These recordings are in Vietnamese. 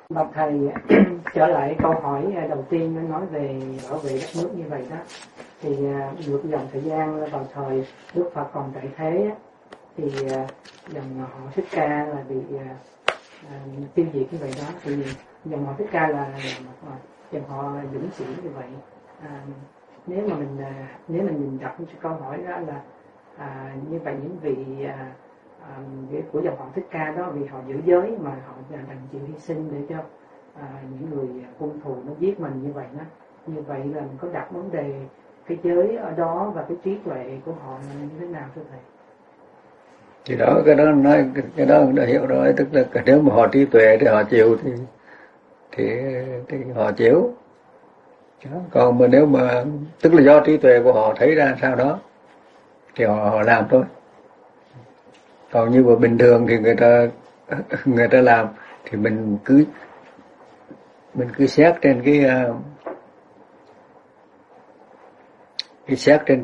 Bạch thầy, trở lại câu hỏi đầu tiên nói về bảo vệ đất nước như vậy đó, thì ngược dòng thời gian vào thời Đức Phật còn tại thế thì dòng họ Thích Ca là bị tiêu diệt như vậy đó, thì dòng họ Thích Ca là dòng họ vĩnh viễn như vậy. Nếu mình nhìn đặt câu hỏi đó là như vậy những vị của dòng họ Thích Ca đó, vì họ giữ giới mà họ đành chịu hy sinh để cho những người hung thù nó giết mình như vậy đó, như vậy là mình có đặt vấn đề cái giới ở đó và cái trí tuệ của họ là như thế nào thưa thầy? Thì đó, cái đó nói, cái đó đã hiểu rồi, tức là nếu mà họ trí tuệ thì họ chịu thì họ chịu. Còn mà nếu mà tức là do trí tuệ của họ thấy ra sao đó thì họ làm thôi. Còn như mà bình thường thì người ta làm thì mình cứ xét trên xét trên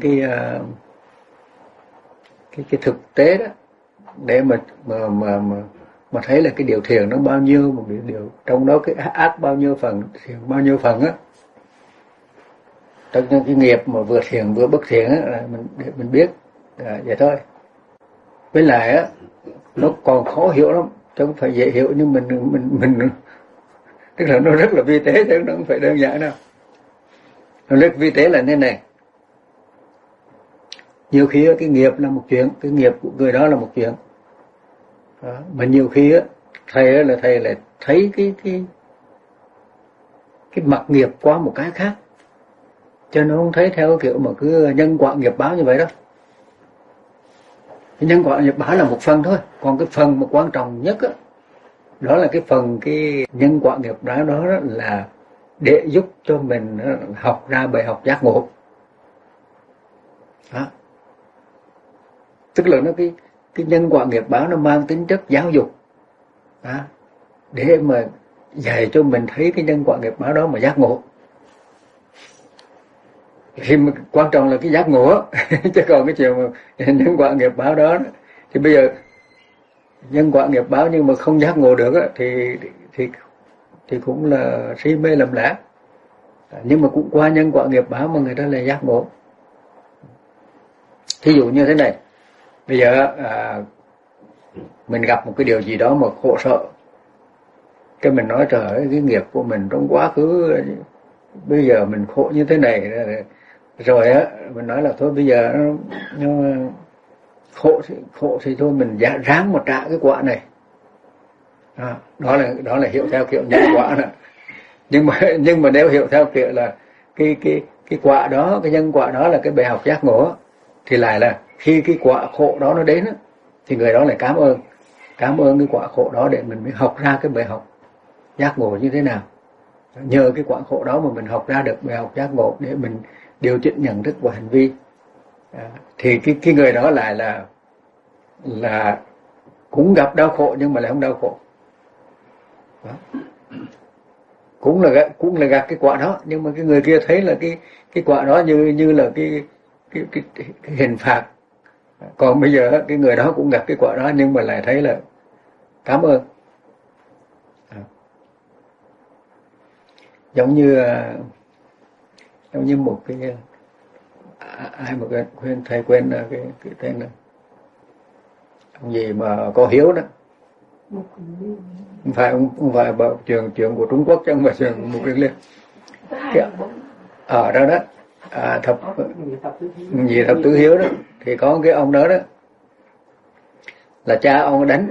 cái thực tế đó, để mà thấy là cái điều thiện nó bao nhiêu, mà điều trong đó cái ác bao nhiêu phần, thiện bao nhiêu phần á. Trong cái nghiệp mà vừa thiện vừa bất thiện á, là mình biết vậy thôi. Với lại á, nó còn khó hiểu lắm, chứ không phải dễ hiểu, nhưng mình tức là nó rất là vi tế, chứ nó không phải đơn giản đâu. Nó rất vi tế là thế này. Nhiều khi cái nghiệp là một chuyện, cái nghiệp của người đó là một chuyện. Đó. Mà nhiều khi á, thầy lại thấy cái mặt nghiệp qua một cái khác, cho nó không thấy theo kiểu mà cứ nhân quả nghiệp báo như vậy đó. Cái nhân quả nghiệp báo là một phần thôi, còn cái phần mà quan trọng nhất á, đó là cái phần cái nhân quả nghiệp báo đó là để giúp cho mình học ra bài học giác ngộ. Đó. Tức là nó cái nhân quả nghiệp báo nó mang tính chất giáo dục. Đó. Để mà dạy cho mình thấy cái nhân quả nghiệp báo đó mà giác ngộ. Thì quan trọng là cái giác ngộ chứ còn cái chuyện mà nhân quả nghiệp báo đó thì bây giờ nhân quả nghiệp báo nhưng mà không giác ngộ được thì cũng là si mê lầm lẽ. Nhưng mà cũng qua nhân quả nghiệp báo mà người ta lại giác ngộ. Thí dụ như thế này, bây giờ mình gặp một cái điều gì đó mà khổ sợ, cái mình nói trời ơi, cái nghiệp của mình trong quá khứ bây giờ mình khổ như thế này rồi á, mình nói là thôi bây giờ nó khổ thì thôi mình ráng mà trả cái quả này. Đó là hiểu theo kiểu nhân quả đó. Nhưng mà nếu hiểu theo kiểu là cái quả đó, cái nhân quả đó là cái bài học giác ngộ, thì lại là khi cái quả khổ đó nó đến thì người đó lại cảm ơn cái quả khổ đó để mình mới học ra cái bài học giác ngộ như thế nào. Nhờ cái quả khổ đó mà mình học ra được bài học giác ngộ để mình điều chỉnh nhận thức và hành vi. Thì cái người đó lại là cũng gặp đau khổ nhưng mà lại không đau khổ. Đó. Cũng là gặp cái quả đó, nhưng mà cái người kia thấy là cái quả đó như là cái hình phạt. Còn bây giờ cái người đó cũng gặp cái quả đó nhưng mà lại thấy là cảm ơn. Giống như một cái ai mà thầy quên cái tên này, ông gì mà có hiếu đó, không phải bảo trường của Trung Quốc chứ không phải trường một cái liên ở đó thập tứ hiếu đó, thì có cái ông đó là cha ông đánh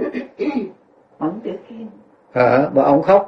và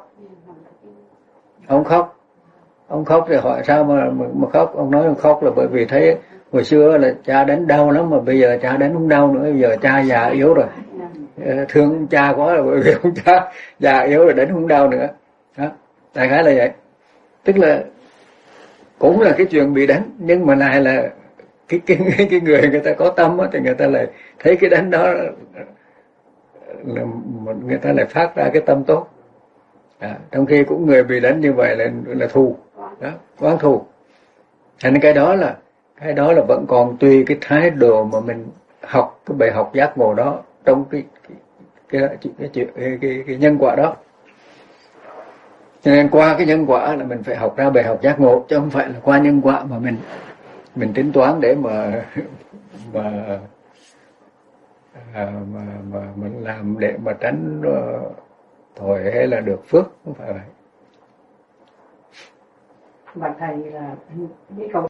ông khóc thì hỏi sao mà khóc. Ông nói ông khóc là bởi vì thấy hồi xưa là cha đánh đau lắm, mà bây giờ cha đánh không đau nữa, bây giờ cha già yếu rồi, thương cha quá là bởi vì ông cha già yếu rồi đánh không đau nữa. Đó, đại khái là vậy. Tức là cũng là cái chuyện bị đánh, nhưng mà lại là cái người ta có tâm thì người ta lại thấy cái đánh đó là người ta lại phát ra cái tâm tốt. Trong khi cũng người bị đánh như vậy là thù đó, oán thù. Thành cái đó là vẫn còn tùy cái thái độ mà mình học cái bài học giác ngộ đó trong cái nhân quả đó. Cho nên qua cái nhân quả là mình phải học ra bài học giác ngộ, chứ không phải là qua nhân quả mà mình tính toán để mà mình làm để mà tránh tội hay là được phước, không phải vậy. Và thầy là cái câu